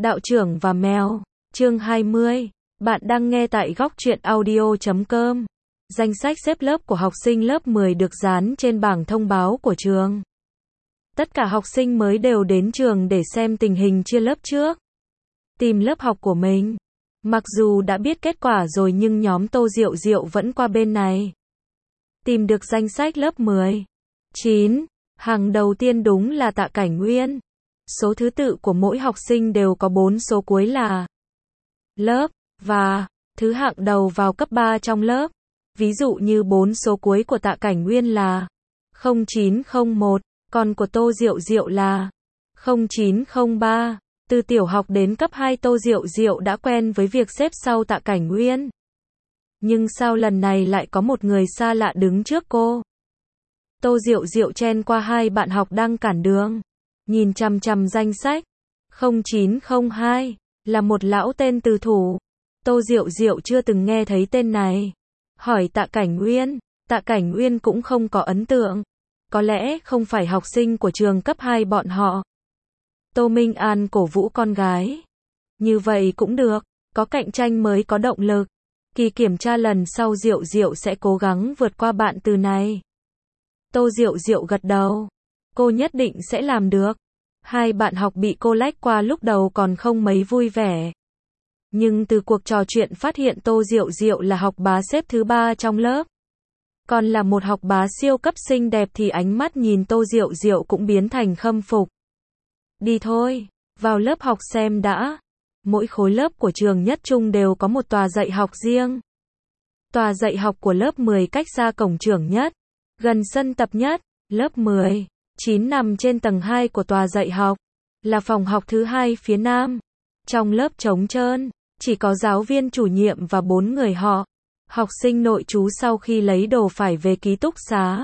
Đạo trưởng và mèo, chương 20. Bạn đang nghe tại góc truyện audio.com. Danh sách xếp lớp của học sinh lớp 10 được dán trên bảng thông báo của trường. Tất cả học sinh mới đều đến trường để xem tình hình chia lớp trước. Tìm lớp học của mình. Mặc dù đã biết kết quả rồi nhưng nhóm Tô Diệu Diệu vẫn qua bên này. Tìm được danh sách lớp 10. 9. Hàng đầu tiên đúng là Tạ Cảnh Uyên. Số thứ tự của mỗi học sinh đều có 4 số cuối là lớp, và thứ hạng đầu vào cấp 3 trong lớp. Ví dụ như 4 số cuối của Tạ Cảnh Uyên là 0901, còn của Tô Diệu Diệu là 0903. Từ tiểu học đến cấp 2 Tô Diệu Diệu đã quen với việc xếp sau Tạ Cảnh Uyên. Nhưng sao lần này lại có một người xa lạ đứng trước cô? Tô Diệu Diệu chen qua hai bạn học đang cản đường. Nhìn chằm chằm danh sách. 0902 là một lão tên từ thủ. Tô Diệu Diệu chưa từng nghe thấy tên này. Hỏi Tạ Cảnh Uyên. Tạ Cảnh Uyên cũng không có ấn tượng. Có lẽ không phải học sinh của trường cấp 2 bọn họ. Tô Minh An cổ vũ con gái. Như vậy cũng được. Có cạnh tranh mới có động lực. Kỳ kiểm tra lần sau Diệu Diệu sẽ cố gắng vượt qua bạn từ này. Tô Diệu Diệu gật đầu. Cô nhất định sẽ làm được. Hai bạn học bị cô lách qua lúc đầu còn không mấy vui vẻ. Nhưng từ cuộc trò chuyện phát hiện Tô Diệu Diệu là học bá xếp thứ 3 trong lớp. Còn là một học bá siêu cấp xinh đẹp thì ánh mắt nhìn Tô Diệu Diệu cũng biến thành khâm phục. Đi thôi, vào lớp học xem đã. Mỗi khối lớp của trường Nhất Trung đều có một tòa dạy học riêng. Tòa dạy học của lớp 10 cách xa cổng trường nhất, gần sân tập nhất. Lớp 10, 9 nằm trên tầng 2 của tòa dạy học, là phòng học thứ 2 phía nam. Trong lớp trống trơn, chỉ có giáo viên chủ nhiệm và 4 người họ. Học sinh nội trú sau khi lấy đồ phải về ký túc xá.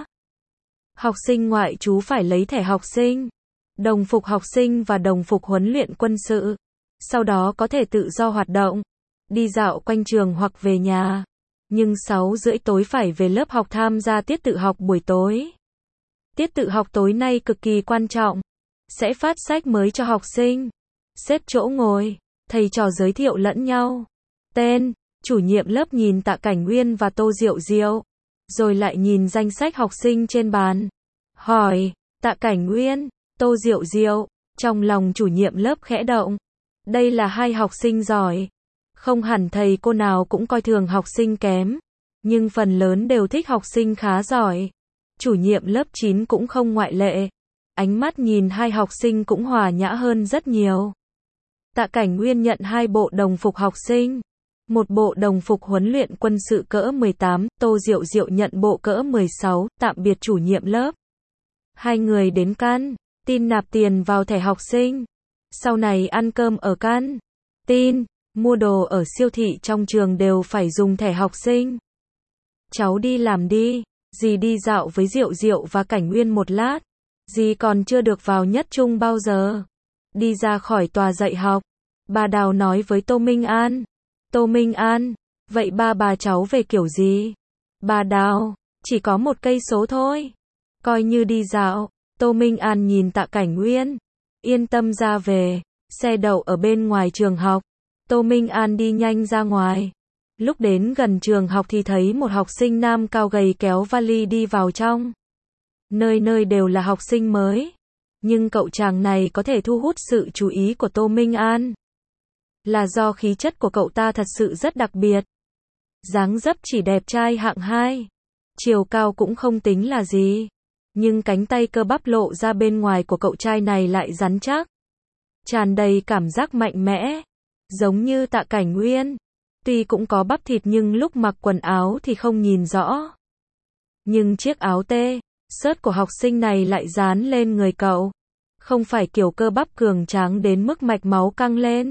Học sinh ngoại trú phải lấy thẻ học sinh, đồng phục học sinh và đồng phục huấn luyện quân sự. Sau đó có thể tự do hoạt động, đi dạo quanh trường hoặc về nhà. Nhưng 6:30 tối phải về lớp học tham gia tiết tự học buổi tối. Tiết tự học tối nay cực kỳ quan trọng. Sẽ phát sách mới cho học sinh. Xếp chỗ ngồi, thầy trò giới thiệu lẫn nhau. Tên, chủ nhiệm lớp nhìn Tạ Cảnh Uyên và Tô Diệu Diệu. Rồi lại nhìn danh sách học sinh trên bàn. Hỏi, Tạ Cảnh Uyên, Tô Diệu Diệu. Trong lòng chủ nhiệm lớp khẽ động. Đây là hai học sinh giỏi. Không hẳn thầy cô nào cũng coi thường học sinh kém. Nhưng phần lớn đều thích học sinh khá giỏi. Chủ nhiệm lớp 9 cũng không ngoại lệ. Ánh mắt nhìn hai học sinh cũng hòa nhã hơn rất nhiều. Tạ Cảnh Uyên nhận 2 bộ đồng phục học sinh. Một bộ đồng phục huấn luyện quân sự cỡ 18, Tô Diệu Diệu nhận bộ cỡ 16, tạm biệt chủ nhiệm lớp. Hai người đến căn tin nạp tiền vào thẻ học sinh. Sau này ăn cơm ở căn tin, mua đồ ở siêu thị trong trường đều phải dùng thẻ học sinh. Cháu đi làm đi. Dì đi dạo với Diệu Diệu và Cảnh Uyên một lát. Dì còn chưa được vào Nhất Trung bao giờ. Đi ra khỏi tòa dạy học, bà Đào nói với Tô Minh An. Tô Minh An, vậy ba bà cháu về kiểu gì? Bà Đào, chỉ có 1 cây số thôi. Coi như đi dạo. Tô Minh An nhìn Tạ Cảnh Uyên. Yên tâm ra về. Xe đậu ở bên ngoài trường học. Tô Minh An đi nhanh ra ngoài. Lúc đến gần trường học thì thấy một học sinh nam cao gầy kéo vali đi vào trong. Nơi nơi đều là học sinh mới. Nhưng cậu chàng này có thể thu hút sự chú ý của Tô Minh An. Là do khí chất của cậu ta thật sự rất đặc biệt. Dáng dấp chỉ đẹp trai hạng 2. Chiều cao cũng không tính là gì. Nhưng cánh tay cơ bắp lộ ra bên ngoài của cậu trai này lại rắn chắc. Tràn đầy cảm giác mạnh mẽ. Giống như Tạ Cảnh Uyên. Tuy cũng có bắp thịt nhưng lúc mặc quần áo thì không nhìn rõ. Nhưng chiếc áo xớt của học sinh này lại dán lên người cậu. Không phải kiểu cơ bắp cường tráng đến mức mạch máu căng lên.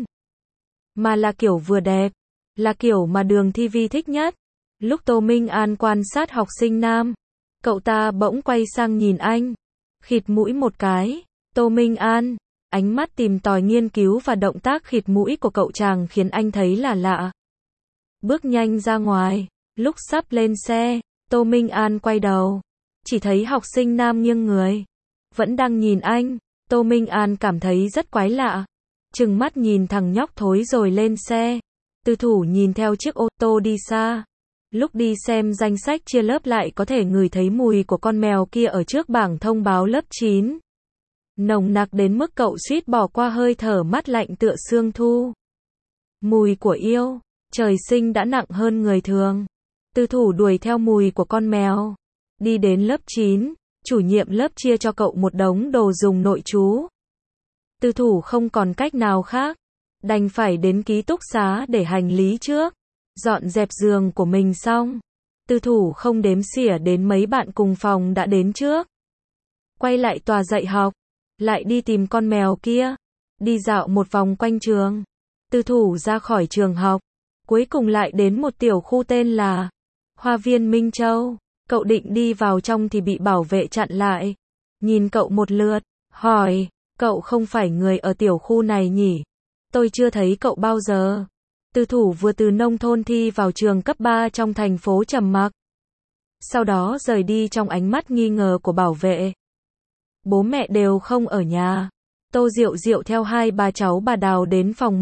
Mà là kiểu vừa đẹp. Là kiểu mà Đường Thi Vi thích nhất. Lúc Tô Minh An quan sát học sinh nam, cậu ta bỗng quay sang nhìn anh. Khịt mũi một cái. Tô Minh An, ánh mắt tìm tòi nghiên cứu và động tác khịt mũi của cậu chàng khiến anh thấy là lạ. Bước nhanh ra ngoài. Lúc sắp lên xe, Tô Minh An quay đầu. Chỉ thấy học sinh nam nghiêng người. Vẫn đang nhìn anh. Tô Minh An cảm thấy rất quái lạ. trừng mắt nhìn thằng nhóc thối rồi lên xe. Tư Thủ nhìn theo chiếc ô tô đi xa. Lúc đi xem danh sách chia lớp lại có thể ngửi thấy mùi của con mèo kia ở trước bảng thông báo lớp 9. Nồng nặc đến mức cậu suýt bỏ qua hơi thở mát lạnh tựa sương thu. Mùi của yêu, trời sinh đã nặng hơn người thường. Tư Thủ đuổi theo mùi của con mèo. Đi đến lớp 9, chủ nhiệm lớp chia cho cậu một đống đồ dùng nội trú. Tư Thủ không còn cách nào khác, đành phải đến ký túc xá để hành lý trước. Dọn dẹp giường của mình xong, Tư Thủ không đếm xỉa đến mấy bạn cùng phòng đã đến trước. Quay lại tòa dạy học, lại đi tìm con mèo kia, đi dạo một vòng quanh trường. Tư Thủ ra khỏi trường học, cuối cùng lại đến một tiểu khu tên là Hoa viên Minh Châu. Cậu định đi vào trong thì bị bảo vệ chặn lại. Nhìn cậu một lượt, hỏi, cậu không phải người ở tiểu khu này nhỉ? Tôi chưa thấy cậu bao giờ. Tư Thủ vừa từ nông thôn thi vào trường cấp 3 trong thành phố trầm mặc. Sau đó rời đi trong ánh mắt nghi ngờ của bảo vệ. Bố mẹ đều không ở nhà. Tô Diệu Diệu theo hai bà cháu bà Đào đến phòng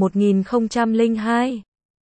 1002.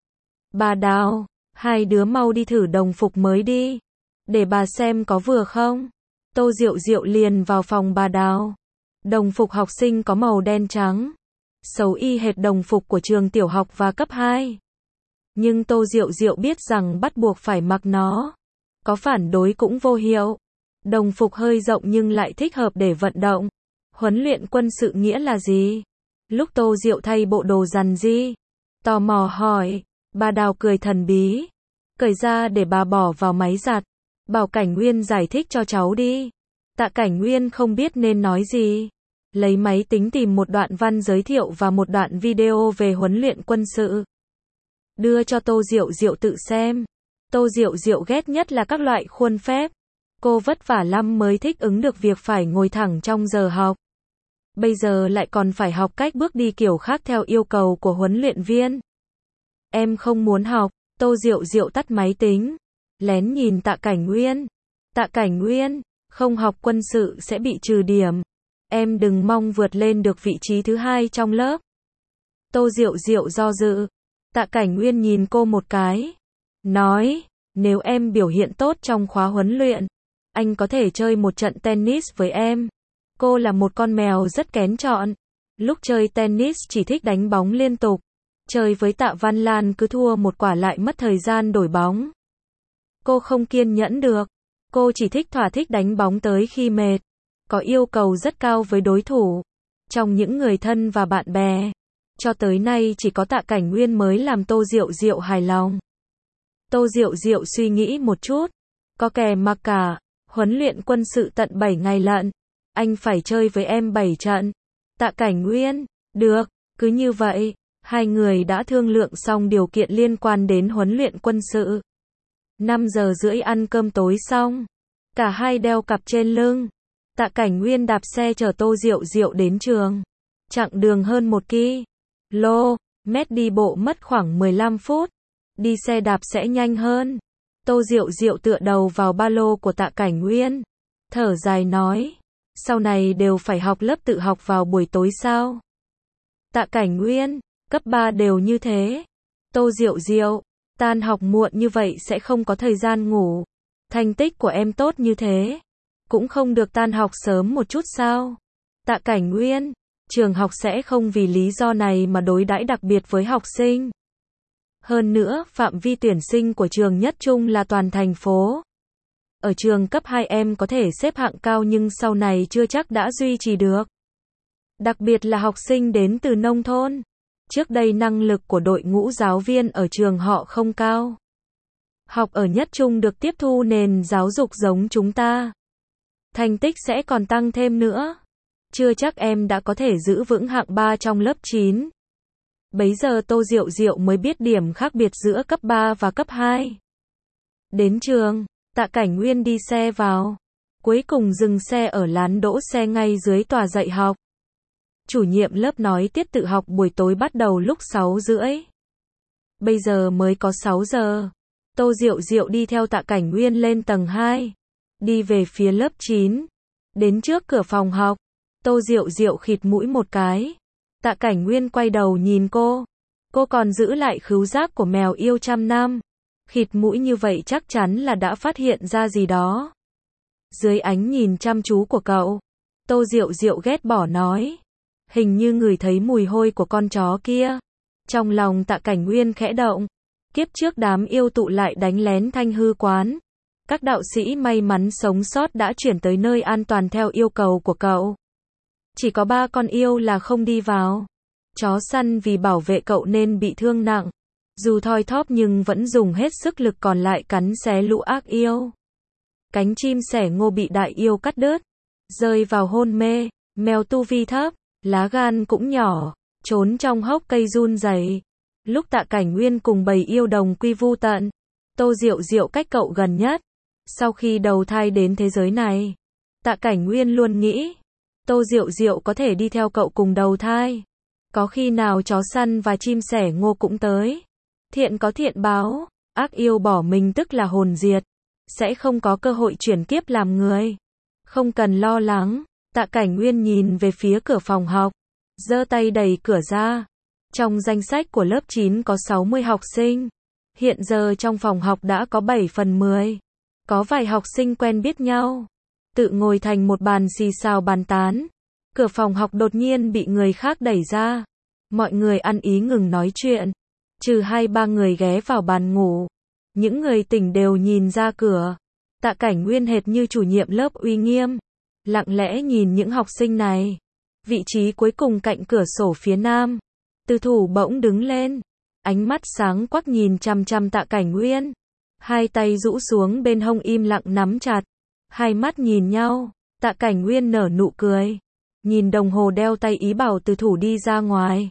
Bà Đào, hai đứa mau đi thử đồng phục mới đi. Để bà xem có vừa không. Tô Diệu Diệu liền vào phòng bà Đào. Đồng phục học sinh có màu đen trắng. Xấu y hệt đồng phục của trường tiểu học và cấp 2. Nhưng Tô Diệu Diệu biết rằng bắt buộc phải mặc nó. Có phản đối cũng vô hiệu. Đồng phục hơi rộng nhưng lại thích hợp để vận động. Huấn luyện quân sự nghĩa là gì? Lúc Tô Diệu thay bộ đồ rằn di, tò mò hỏi, bà Đào cười thần bí. Cởi ra để bà bỏ vào máy giặt. Bảo Cảnh Nguyên giải thích cho cháu đi. Tạ Cảnh Nguyên không biết nên nói gì. Lấy máy tính tìm một đoạn văn giới thiệu và một đoạn video về huấn luyện quân sự. Đưa cho Tô Diệu Diệu tự xem. Tô Diệu Diệu ghét nhất là các loại khuôn phép. Cô vất vả lắm mới thích ứng được việc phải ngồi thẳng trong giờ học. Bây giờ lại còn phải học cách bước đi kiểu khác theo yêu cầu của huấn luyện viên. Em không muốn học. Tô Diệu Diệu tắt máy tính. Lén nhìn Tạ Cảnh Nguyên. Tạ Cảnh Nguyên, không học quân sự sẽ bị trừ điểm. Em đừng mong vượt lên được vị trí thứ 2 trong lớp. Tô Diệu Diệu do dự. Tạ Cảnh Nguyên nhìn cô một cái. Nói, nếu em biểu hiện tốt trong khóa huấn luyện, anh có thể chơi một trận tennis với em. Cô là một con mèo rất kén chọn. Lúc chơi tennis chỉ thích đánh bóng liên tục. Chơi với Tạ Văn Lan cứ thua một quả lại mất thời gian đổi bóng. Cô không kiên nhẫn được. Cô chỉ thỏa thích đánh bóng tới khi mệt. Có yêu cầu rất cao với đối thủ. Trong những người thân và bạn bè, cho tới nay chỉ có Tạ Cảnh Nguyên mới làm Tô Diệu Diệu hài lòng. Tô Diệu Diệu suy nghĩ một chút. Có kè mặc cả. Huấn luyện quân sự tận 7 ngày lận. Anh phải chơi với em 7 trận. Tạ Cảnh Nguyên, được, cứ như vậy. Hai người đã thương lượng xong điều kiện liên quan đến huấn luyện quân sự. 5 giờ rưỡi ăn cơm tối xong. Cả hai đeo cặp trên lưng. Tạ Cảnh Nguyên đạp xe chở Tô Diệu Diệu đến trường. Chặng đường hơn 1 km, đi bộ mất khoảng 15 phút. Đi xe đạp sẽ nhanh hơn. Tô Diệu Diệu tựa đầu vào ba lô của Tạ Cảnh Nguyên. Thở dài nói. Sau này đều phải học lớp tự học vào buổi tối sao? Tạ Cảnh Nguyên, cấp 3 đều như thế. Tô Diệu Diệu, tan học muộn như vậy sẽ không có thời gian ngủ. Thành tích của em tốt như thế, cũng không được tan học sớm một chút sao? Tạ Cảnh Nguyên, trường học sẽ không vì lý do này mà đối đãi đặc biệt với học sinh. Hơn nữa, phạm vi tuyển sinh của trường Nhất Trung là toàn thành phố. Ở trường cấp 2 em có thể xếp hạng cao nhưng sau này chưa chắc đã duy trì được. Đặc biệt là học sinh đến từ nông thôn. Trước đây năng lực của đội ngũ giáo viên ở trường họ không cao. Học ở Nhất Trung được tiếp thu nền giáo dục giống chúng ta. Thành tích sẽ còn tăng thêm nữa. Chưa chắc em đã có thể giữ vững hạng 3 trong lớp 9. Bấy giờ Tô Diệu Diệu mới biết điểm khác biệt giữa cấp 3 và cấp 2. Đến trường, Tạ Cảnh Nguyên đi xe vào. Cuối cùng dừng xe ở lán đỗ xe ngay dưới tòa dạy học. Chủ nhiệm lớp nói tiết tự học buổi tối bắt đầu lúc 6 rưỡi. Bây giờ mới có 6 giờ. Tô Diệu Diệu đi theo Tạ Cảnh Nguyên lên tầng 2. Đi về phía lớp 9. Đến trước cửa phòng học. Tô Diệu Diệu khịt mũi một cái. Tạ Cảnh Nguyên quay đầu nhìn cô. Cô còn giữ lại khứu giác của mèo yêu trăm năm. Khịt mũi như vậy chắc chắn là đã phát hiện ra gì đó. Dưới ánh nhìn chăm chú của cậu, Tô Diệu Diệu ghét bỏ nói. Hình như ngửi thấy mùi hôi của con chó kia. Trong lòng Tạ Cảnh Nguyên khẽ động. Kiếp trước đám yêu tụ lại đánh lén Thanh Hư quán. Các đạo sĩ may mắn sống sót đã chuyển tới nơi an toàn theo yêu cầu của cậu. Chỉ có 3 con yêu là không đi vào. Chó săn vì bảo vệ cậu nên bị thương nặng. Dù thoi thóp nhưng vẫn dùng hết sức lực còn lại cắn xé lũ ác yêu. Cánh chim sẻ ngô bị đại yêu cắt đứt, rơi vào hôn mê. Mèo tu vi thấp, lá gan cũng nhỏ, trốn trong hốc cây run rẩy. Lúc Tạ Cảnh Nguyên cùng bầy yêu đồng quy vu tận, Tô Diệu Diệu cách cậu gần nhất. Sau khi đầu thai đến thế giới này, Tạ Cảnh Nguyên luôn nghĩ, Tô Diệu Diệu có thể đi theo cậu cùng đầu thai. Có khi nào chó săn và chim sẻ ngô cũng tới. Thiện có thiện báo, ác yêu bỏ mình tức là hồn diệt. Sẽ không có cơ hội chuyển kiếp làm người. Không cần lo lắng. Tạ Cảnh Nguyên nhìn về phía cửa phòng học, giơ tay đẩy cửa ra. Trong danh sách của lớp 9 có 60 học sinh. Hiện giờ trong phòng học đã có 7/10. Có vài học sinh quen biết nhau, tự ngồi thành một bàn xì xào bàn tán. Cửa phòng học đột nhiên bị người khác đẩy ra. Mọi người ăn ý ngừng nói chuyện, trừ 2-3 người ghé vào bàn ngủ. Những người tỉnh đều nhìn ra cửa. Tạ Cảnh Nguyên hệt như chủ nhiệm lớp uy nghiêm, lặng lẽ nhìn những học sinh này. Vị trí cuối cùng cạnh cửa sổ phía nam. Từ thủ bỗng đứng lên, ánh mắt sáng quắc nhìn chằm chằm Tạ Cảnh Nguyên. Hai tay rũ xuống bên hông im lặng nắm chặt. Hai mắt nhìn nhau, Tạ Cảnh Nguyên nở nụ cười. Nhìn đồng hồ đeo tay ý bảo từ thủ đi ra ngoài.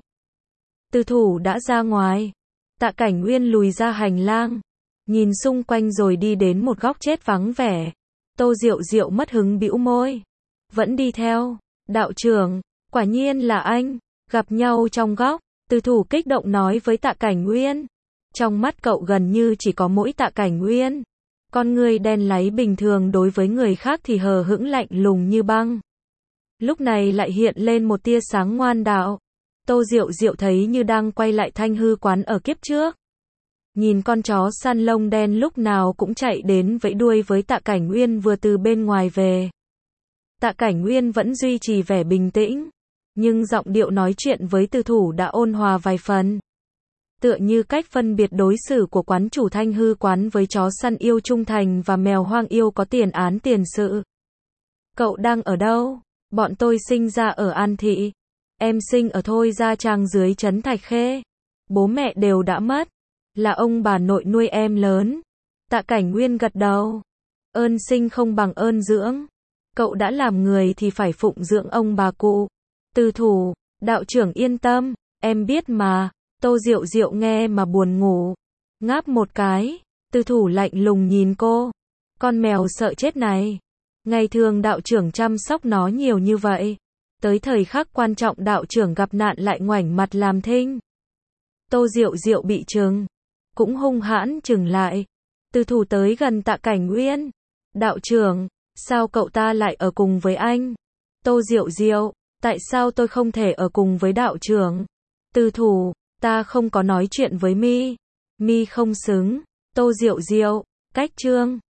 Từ thủ đã ra ngoài. Tạ Cảnh Nguyên lùi ra hành lang, nhìn xung quanh rồi đi đến một góc chết vắng vẻ. Tô Diệu Diệu mất hứng bĩu môi. Vẫn đi theo. Đạo trưởng, quả nhiên là anh. Gặp nhau trong góc, từ thủ kích động nói với Tạ Cảnh Nguyên. Trong mắt cậu gần như chỉ có mỗi Tạ Cảnh Nguyên. Con người đen láy bình thường đối với người khác thì hờ hững lạnh lùng như băng. Lúc này lại hiện lên một tia sáng ngoan đạo. Tô Diệu Diệu thấy như đang quay lại Thanh Hư quán ở kiếp trước. Nhìn con chó săn lông đen lúc nào cũng chạy đến vẫy đuôi với Tạ Cảnh Nguyên vừa từ bên ngoài về. Tạ Cảnh Nguyên vẫn duy trì vẻ bình tĩnh, nhưng giọng điệu nói chuyện với từ thủ đã ôn hòa vài phần. Tựa như cách phân biệt đối xử của quán chủ Thanh Hư quán với chó săn yêu trung thành và mèo hoang yêu có tiền án tiền sự. Cậu đang ở đâu? Bọn tôi sinh ra ở An Thị. Em sinh ở Thôi Gia Trang dưới trấn Thạch Khê. Bố mẹ đều đã mất. Là ông bà nội nuôi em lớn. Tạ Cảnh Nguyên gật đầu. Ơn sinh không bằng ơn dưỡng. Cậu đã làm người thì phải phụng dưỡng ông bà cụ. Từ thủ, đạo trưởng yên tâm, em biết mà. Tô Diệu Diệu nghe mà buồn ngủ. Ngáp một cái, từ thủ lạnh lùng nhìn cô. Con mèo sợ chết này. Ngày thường đạo trưởng chăm sóc nó nhiều như vậy. Tới thời khắc quan trọng đạo trưởng gặp nạn lại ngoảnh mặt làm thinh. Tô Diệu Diệu bị trừng, cũng hung hãn trừng lại. Từ thủ tới gần Tạ Cảnh Nguyên. Đạo trưởng, sao cậu ta lại ở cùng với anh? Tô Diệu Diệu, tại sao tôi không thể ở cùng với đạo trưởng? Từ thủ, ta không có nói chuyện với mi. Mi không xứng. Tô Diệu Diệu, cách chương.